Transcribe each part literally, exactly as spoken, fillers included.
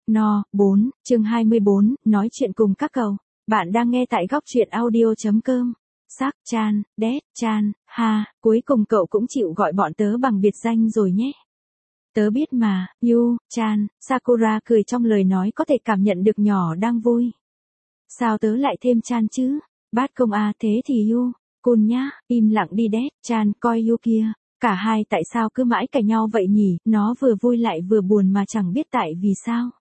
No, bốn, chương hai mươi bốn, nói chuyện cùng các cậu. Bạn đang nghe tại góc truyện audio.com. Sắc, Chan, Đét, Chan, ha, cuối cùng cậu cũng chịu gọi bọn tớ bằng biệt danh rồi nhé. Tớ biết mà, Yu, Chan, Sakura cười trong lời nói có thể cảm nhận được nhỏ đang vui. Sao tớ lại thêm Chan chứ? Bát công à, thế thì Yu, Kun nhá, im lặng đi Đét, Chan, coi Yu kia. Cả hai tại sao cứ mãi cãi nhau vậy nhỉ, nó vừa vui lại vừa buồn mà chẳng biết tại vì sao.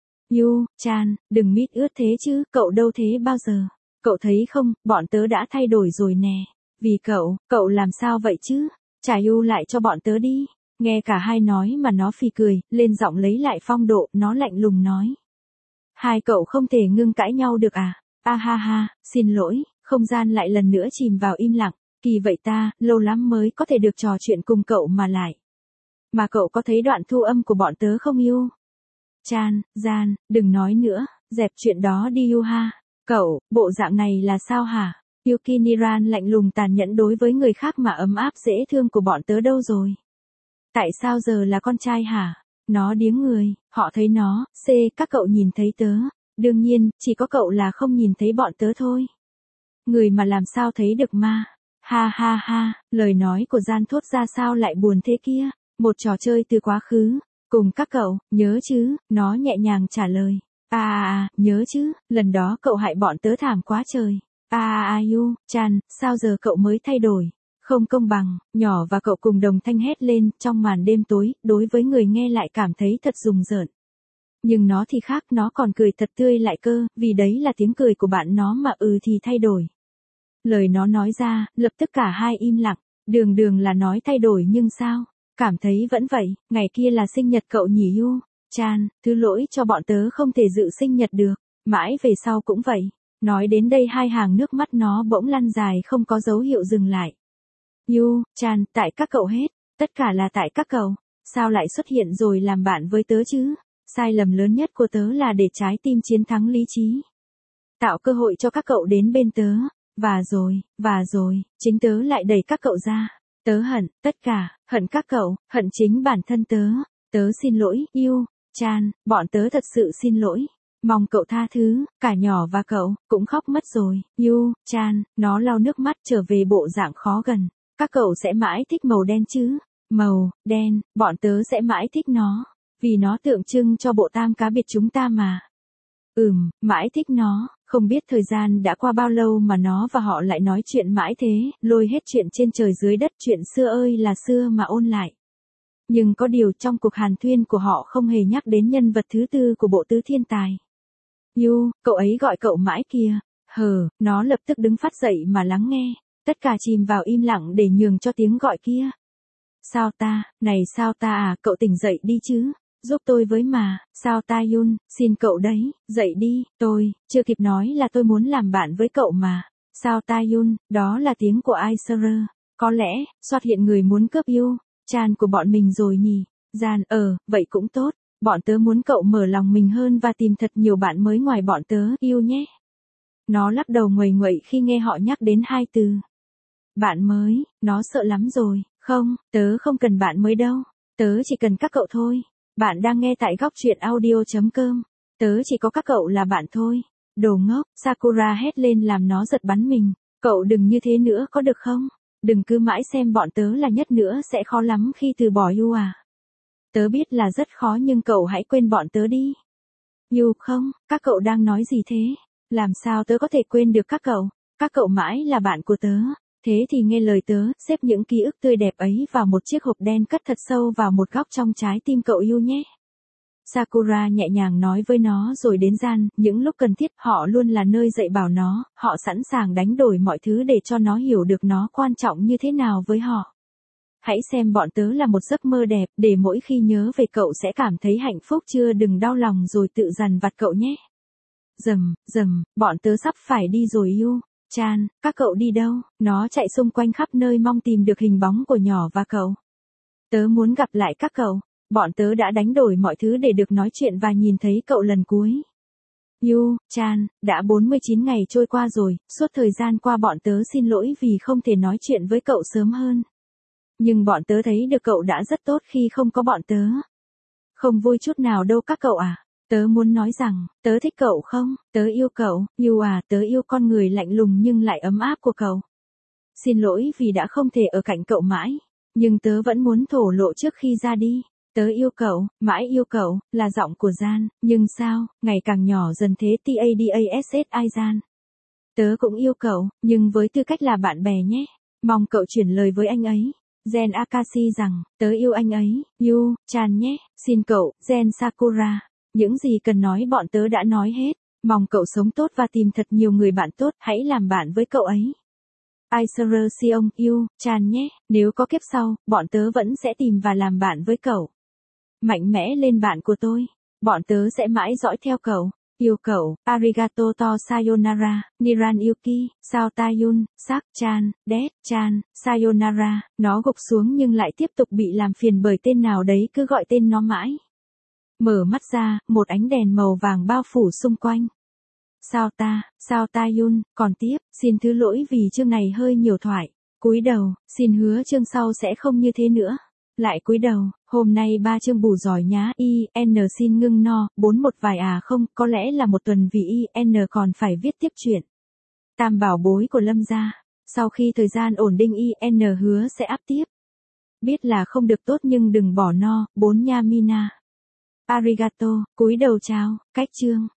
Yu, Chan, đừng mít ướt thế chứ, cậu đâu thế bao giờ. Cậu thấy không, bọn tớ đã thay đổi rồi nè. Vì cậu, cậu làm sao vậy chứ? Trả Yu lại cho bọn tớ đi. Nghe cả hai nói mà nó phì cười, lên giọng lấy lại phong độ, nó lạnh lùng nói. Hai cậu không thể ngưng cãi nhau được à? A ha ha, xin lỗi, không gian lại lần nữa chìm vào im lặng. Kỳ vậy ta, lâu lắm mới có thể được trò chuyện cùng cậu mà lại. Mà cậu có thấy đoạn thu âm của bọn tớ không Yu? Chan, Gian, đừng nói nữa, dẹp chuyện đó đi Yu ha. Cậu, bộ dạng này là sao hả? Yuki Niran lạnh lùng tàn nhẫn đối với người khác mà ấm áp dễ thương của bọn tớ đâu rồi? Tại sao giờ là con trai hả? Nó điếng người, họ thấy nó, C, các cậu nhìn thấy tớ. Đương nhiên, chỉ có cậu là không nhìn thấy bọn tớ thôi. Người mà làm sao thấy được ma? Ha ha ha, lời nói của Gian thốt ra sao lại buồn thế kia? Một trò chơi từ quá khứ. Cùng các cậu, nhớ chứ, nó nhẹ nhàng trả lời. À à à, nhớ chứ, lần đó cậu hại bọn tớ thảm quá trời. À à à Yu, Chan, sao giờ cậu mới thay đổi? Không công bằng, nhỏ và cậu cùng đồng thanh hét lên trong màn đêm tối, đối với người nghe lại cảm thấy thật rùng rợn. Nhưng nó thì khác, nó còn cười thật tươi lại cơ, vì đấy là tiếng cười của bạn nó mà ừ thì thay đổi. Lời nó nói ra, lập tức cả hai im lặng, đường đường là nói thay đổi nhưng sao? Cảm thấy vẫn vậy, ngày kia là sinh nhật cậu nhỉ Yu, Chan, thứ lỗi cho bọn tớ không thể dự sinh nhật được, mãi về sau cũng vậy. Nói đến đây hai hàng nước mắt nó bỗng lăn dài không có dấu hiệu dừng lại. Yu, Chan, tại các cậu hết, tất cả là tại các cậu, sao lại xuất hiện rồi làm bạn với tớ chứ? Sai lầm lớn nhất của tớ là để trái tim chiến thắng lý trí. Tạo cơ hội cho các cậu đến bên tớ, và rồi, và rồi, chính tớ lại đẩy các cậu ra. Tớ hận, tất cả, hận các cậu, hận chính bản thân tớ. Tớ xin lỗi, Yu, Chan, bọn tớ thật sự xin lỗi. Mong cậu tha thứ, cả nhỏ và cậu, cũng khóc mất rồi. Yu, Chan, nó lau nước mắt trở về bộ dạng khó gần. Các cậu sẽ mãi thích màu đen chứ? Màu, đen, bọn tớ sẽ mãi thích nó. Vì nó tượng trưng cho bộ tam cá biệt chúng ta mà. Ừm, mãi thích nó. Không biết thời gian đã qua bao lâu mà nó và họ lại nói chuyện mãi thế, lôi hết chuyện trên trời dưới đất, chuyện xưa ơi là xưa mà ôn lại. Nhưng có điều trong cuộc hàn thuyên của họ không hề nhắc đến nhân vật thứ tư của bộ tứ thiên tài. Yu, cậu ấy gọi cậu mãi kìa. Hờ, nó lập tức đứng phát dậy mà lắng nghe. Tất cả chìm vào im lặng để nhường cho tiếng gọi kia. Sao ta, này sao ta à, cậu tỉnh dậy đi chứ. Giúp tôi với mà, sao ta Yun, xin cậu đấy, dậy đi, tôi, chưa kịp nói là tôi muốn làm bạn với cậu mà. Sao ta Yun, đó là tiếng của Aisara. Có lẽ, xuất hiện người muốn cướp Yu, Chan của bọn mình rồi nhỉ. Gian, ờ, vậy cũng tốt, bọn tớ muốn cậu mở lòng mình hơn và tìm thật nhiều bạn mới ngoài bọn tớ, Yu nhé. Nó lắc đầu nguầy nguậy khi nghe họ nhắc đến hai từ. Bạn mới, nó sợ lắm rồi, không, tớ không cần bạn mới đâu, tớ chỉ cần các cậu thôi. Bạn đang nghe tại góc truyện audio.com. Tớ chỉ có các cậu là bạn thôi. Đồ ngốc, Sakura hét lên làm nó giật bắn mình. Cậu đừng như thế nữa có được không? Đừng cứ mãi xem bọn tớ là nhất nữa sẽ khó lắm khi từ bỏ Yu à. Tớ biết là rất khó nhưng cậu hãy quên bọn tớ đi. Yu không, các cậu đang nói gì thế? Làm sao tớ có thể quên được các cậu? Các cậu mãi là bạn của tớ. Thế thì nghe lời tớ, xếp những ký ức tươi đẹp ấy vào một chiếc hộp đen cất thật sâu vào một góc trong trái tim cậu Yu nhé. Sakura nhẹ nhàng nói với nó rồi đến Gian, những lúc cần thiết họ luôn là nơi dạy bảo nó, họ sẵn sàng đánh đổi mọi thứ để cho nó hiểu được nó quan trọng như thế nào với họ. Hãy xem bọn tớ là một giấc mơ đẹp, để mỗi khi nhớ về cậu sẽ cảm thấy hạnh phúc chưa đừng đau lòng rồi tự dằn vặt cậu nhé. Dầm, dầm, bọn tớ sắp phải đi rồi Yu. Chan, các cậu đi đâu? Nó chạy xung quanh khắp nơi mong tìm được hình bóng của nhỏ và cậu. Tớ muốn gặp lại các cậu. Bọn tớ đã đánh đổi mọi thứ để được nói chuyện và nhìn thấy cậu lần cuối. Yu, Chan, đã bốn mươi chín ngày trôi qua rồi, suốt thời gian qua bọn tớ xin lỗi vì không thể nói chuyện với cậu sớm hơn. Nhưng bọn tớ thấy được cậu đã rất tốt khi không có bọn tớ. Không vui chút nào đâu các cậu à. Tớ muốn nói rằng, tớ thích cậu không, tớ yêu cậu, yêu à, tớ yêu con người lạnh lùng nhưng lại ấm áp của cậu. Xin lỗi vì đã không thể ở cạnh cậu mãi, nhưng tớ vẫn muốn thổ lộ trước khi ra đi. Tớ yêu cậu, mãi yêu cậu, là giọng của Gian, nhưng sao, ngày càng nhỏ dần thế tadassai Gian. Tớ cũng yêu cậu, nhưng với tư cách là bạn bè nhé. Mong cậu chuyển lời với anh ấy. Gen Akashi rằng, tớ yêu anh ấy, Yu, Chan nhé, xin cậu, Gen Sakura. Những gì cần nói bọn tớ đã nói hết. Mong cậu sống tốt và tìm thật nhiều người bạn tốt, hãy làm bạn với cậu ấy. Aisuru Seong, Yu, Chan nhé, nếu có kiếp sau, bọn tớ vẫn sẽ tìm và làm bạn với cậu. Mạnh mẽ lên bạn của tôi. Bọn tớ sẽ mãi dõi theo cậu. Yêu cậu, arigato to sayonara, Niran Yuki, Sao Taeyun, Sak Chan, Det Chan, sayonara. Nó gục xuống nhưng lại tiếp tục bị làm phiền bởi tên nào đấy cứ gọi tên nó mãi. Mở mắt ra, một ánh đèn màu vàng bao phủ xung quanh. Sao ta, Sao Taeyun, còn tiếp, xin thứ lỗi vì chương này hơi nhiều thoại. Cúi đầu, xin hứa chương sau sẽ không như thế nữa. Lại cúi đầu, hôm nay ba chương bù giỏi nhá, i en xin ngưng no, bốn một vài à không, có lẽ là một tuần vì i en còn phải viết tiếp chuyện. Tam bảo bối của Lâm gia, sau khi thời gian ổn định i en hứa sẽ up tiếp. Biết là không được tốt nhưng đừng bỏ no, bốn nha Mina. Arigato, cúi đầu chào, cách chương.